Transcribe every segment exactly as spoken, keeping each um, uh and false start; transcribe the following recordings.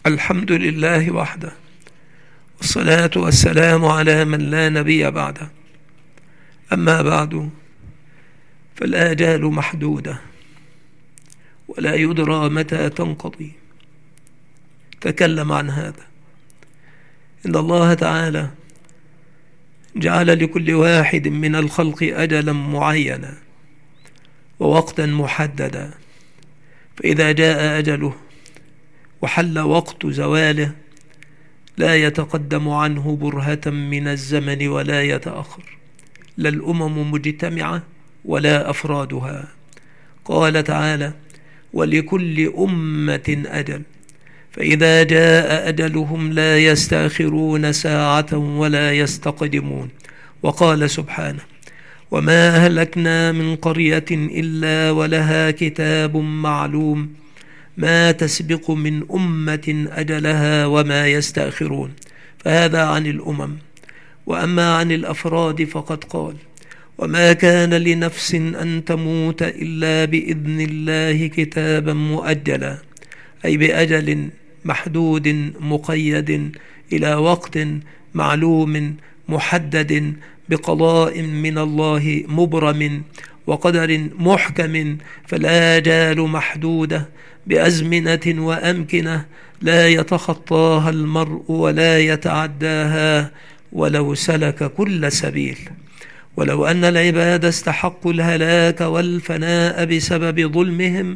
الحمد لله وحده، والصلاة والسلام على من لا نبي بعده. أما بعد، فالآجال محدودة ولا يدرى متى تنقضي. تكلم عن هذا إن الله تعالى جعل لكل واحد من الخلق أجلا معينا ووقتا محددا، فإذا جاء أجله وحل وقت زواله لا يتقدم عنه برهة من الزمن ولا يتأخر، لا الأمم مجتمعة ولا أفرادها. قال تعالى: ولكل أمة أجل، فإذا جاء أجلهم لا يستأخرون ساعة ولا يستقدمون. وقال سبحانه: وما أهلكنا من قرية إلا ولها كتاب معلوم ما تسبق من أمة أجلها وما يستأخرون. فهذا عن الأمم. وأما عن الأفراد فقد قال: وما كان لنفس أن تموت إلا بإذن الله كتابا مؤجلا، أي بأجل محدود مقيد إلى وقت معلوم محدد بقضاء من الله مبرم وقدر محكم. فالآجال محدودة بأزمنة وأمكنة لا يتخطاها المرء ولا يتعداها ولو سلك كل سبيل. ولو أن العباد استحقوا الهلاك والفناء بسبب ظلمهم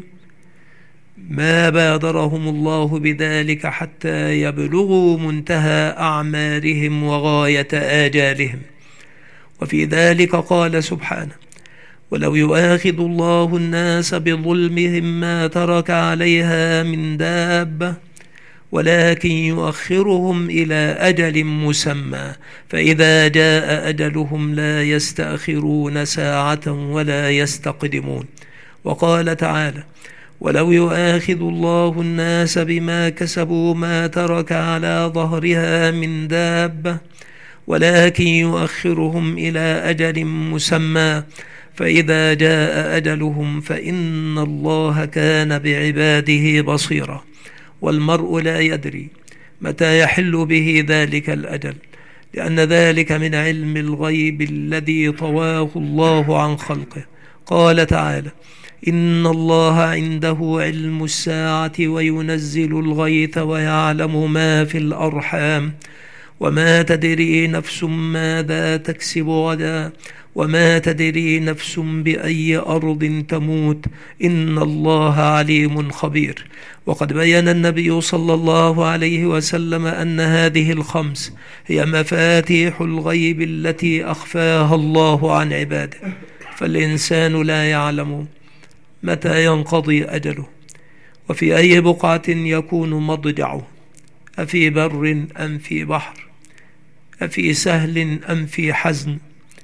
ما بادرهم الله بذلك حتى يبلغوا منتهى أعمارهم وغاية آجالهم. وفي ذلك قال سبحانه: ولو يؤاخذ الله الناس بظلمهم ما ترك عليها من دابة ولكن يؤخرهم إلى أجل مسمى، فإذا جاء أجلهم لا يستأخرون ساعة ولا يستقدمون. وقال تعالى: ولو يؤاخذ الله الناس بما كسبوا ما ترك على ظهرها من دابة ولكن يؤخرهم إلى أجل مسمى، فإذا جاء أجلهم فإن الله كان بعباده بصيرا. والمرء لا يدري متى يحل به ذلك الأجل، لأن ذلك من علم الغيب الذي طواه الله عن خلقه. قال تعالى: إن الله عنده علم الساعة وينزل الغيث ويعلم ما في الأرحام وما تدري نفس ماذا تكسب غدا وما تدري نفس بأي أرض تموت إن الله عليم خبير. وقد بين النبي صلى الله عليه وسلم أن هذه الخمس هي مفاتيح الغيب التي أخفاها الله عن عباده، فالإنسان لا يعلم متى ينقضي أجله وفي أي بقعة يكون مضجعه، أفي بر أم في بحر، أفي سهل أم في حزن،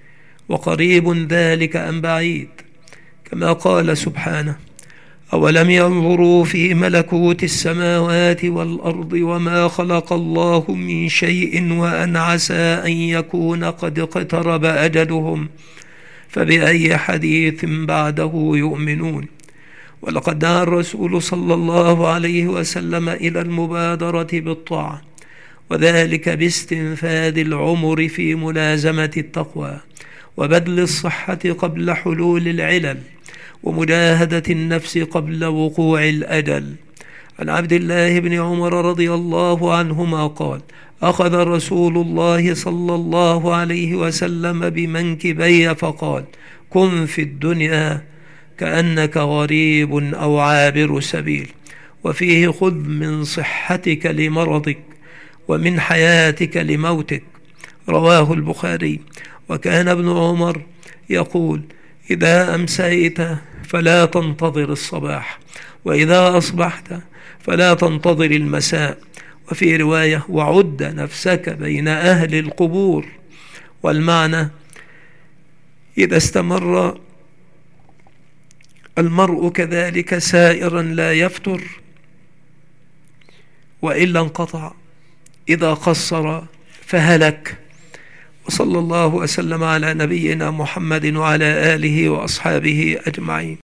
وقريب ذلك أم بعيد، كما قال سبحانه: أولم ينظروا في ملكوت السماوات والأرض وما خلق الله من شيء وأن عسى أن يكون قد اقترب أجلهم فبأي حديث بعده يؤمنون. ولقد دعا الرسول صلى الله عليه وسلم إلى المبادرة بالطاعة، وذلك باستنفاذ العمر في ملازمة التقوى وبذل الصحة قبل حلول العلل ومجاهدة النفس قبل وقوع الأجل. عن عبد الله بن عمر رضي الله عنهما قال: أخذ رسول الله صلى الله عليه وسلم بمنكبي فقال: كن في الدنيا كأنك غريب أو عابر سبيل، وفيه خذ من صحتك لمرضك ومن حياتك لموتك. رواه البخاري. وكان ابن عمر يقول: إذا أمسيت فلا تنتظر الصباح، وإذا أصبحت فلا تنتظر المساء. وفي رواية: وعد نفسك بين أهل القبور. والمعنى: إذا استمر المرء كذلك سائرا لا يفتر، وإلا انقطع، إذا قصر فهلك. وصلى الله وسلم على نبينا محمد وعلى آله وأصحابه أجمعين.